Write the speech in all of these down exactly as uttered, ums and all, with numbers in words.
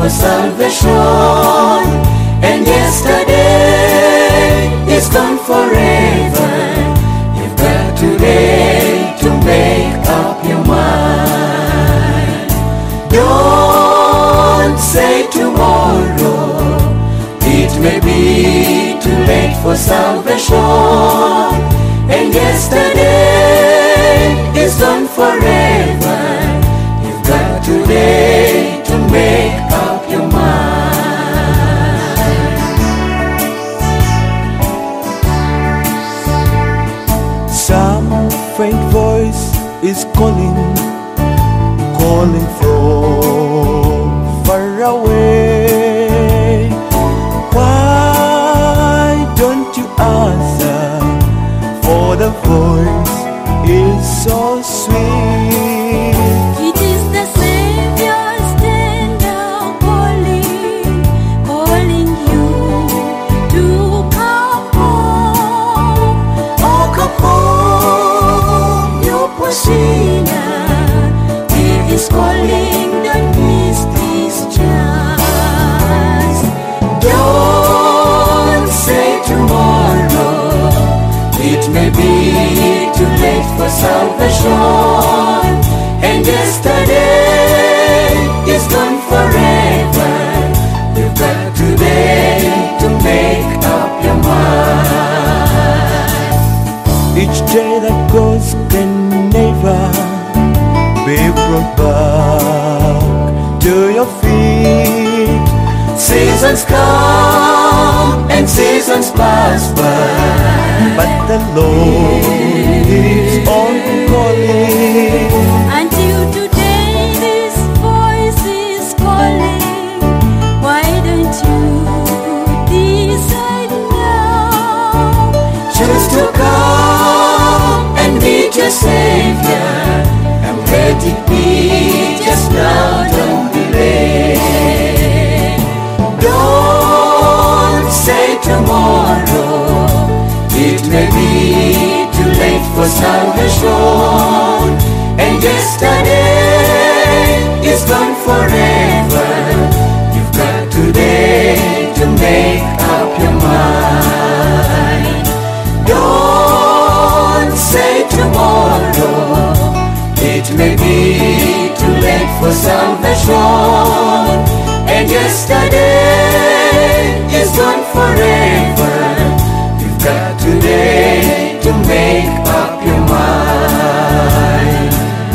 for salvation, and yesterday is gone forever. You've got today to make up your mind. Don't say tomorrow, it may be too late for salvation, and yesterday is gone forever. You've got today to make up your mind. Some faint voice is calling, calling from far away. Why don't you answer? For the voice is so sweet. It is the Savior's tender calling, calling you to come home. Oh, come home, you poor sinner. He is calling, don't miss this chance. Don't say tomorrow, it may be too late for salvation, and yesterday is gone forever. You've got today to make up your mind. Each day that goes can never be brought back to your feet. Seasons come and seasons pass by, but the Lord is on calling. Until today this voice is calling. Why don't you decide now? choose to come and meet your Savior, and let it be just now, don't delay. Don't say tomorrow, it may be too late for salvation, and yesterday is gone forever. You've got today to make up your mind. Don't say tomorrow, it may be too late for salvation, and yesterday is gone forever. You've got today to make up your mind.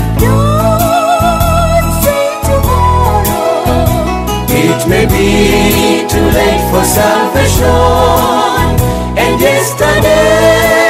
Don't say tomorrow, It may be too late for salvation, and yesterday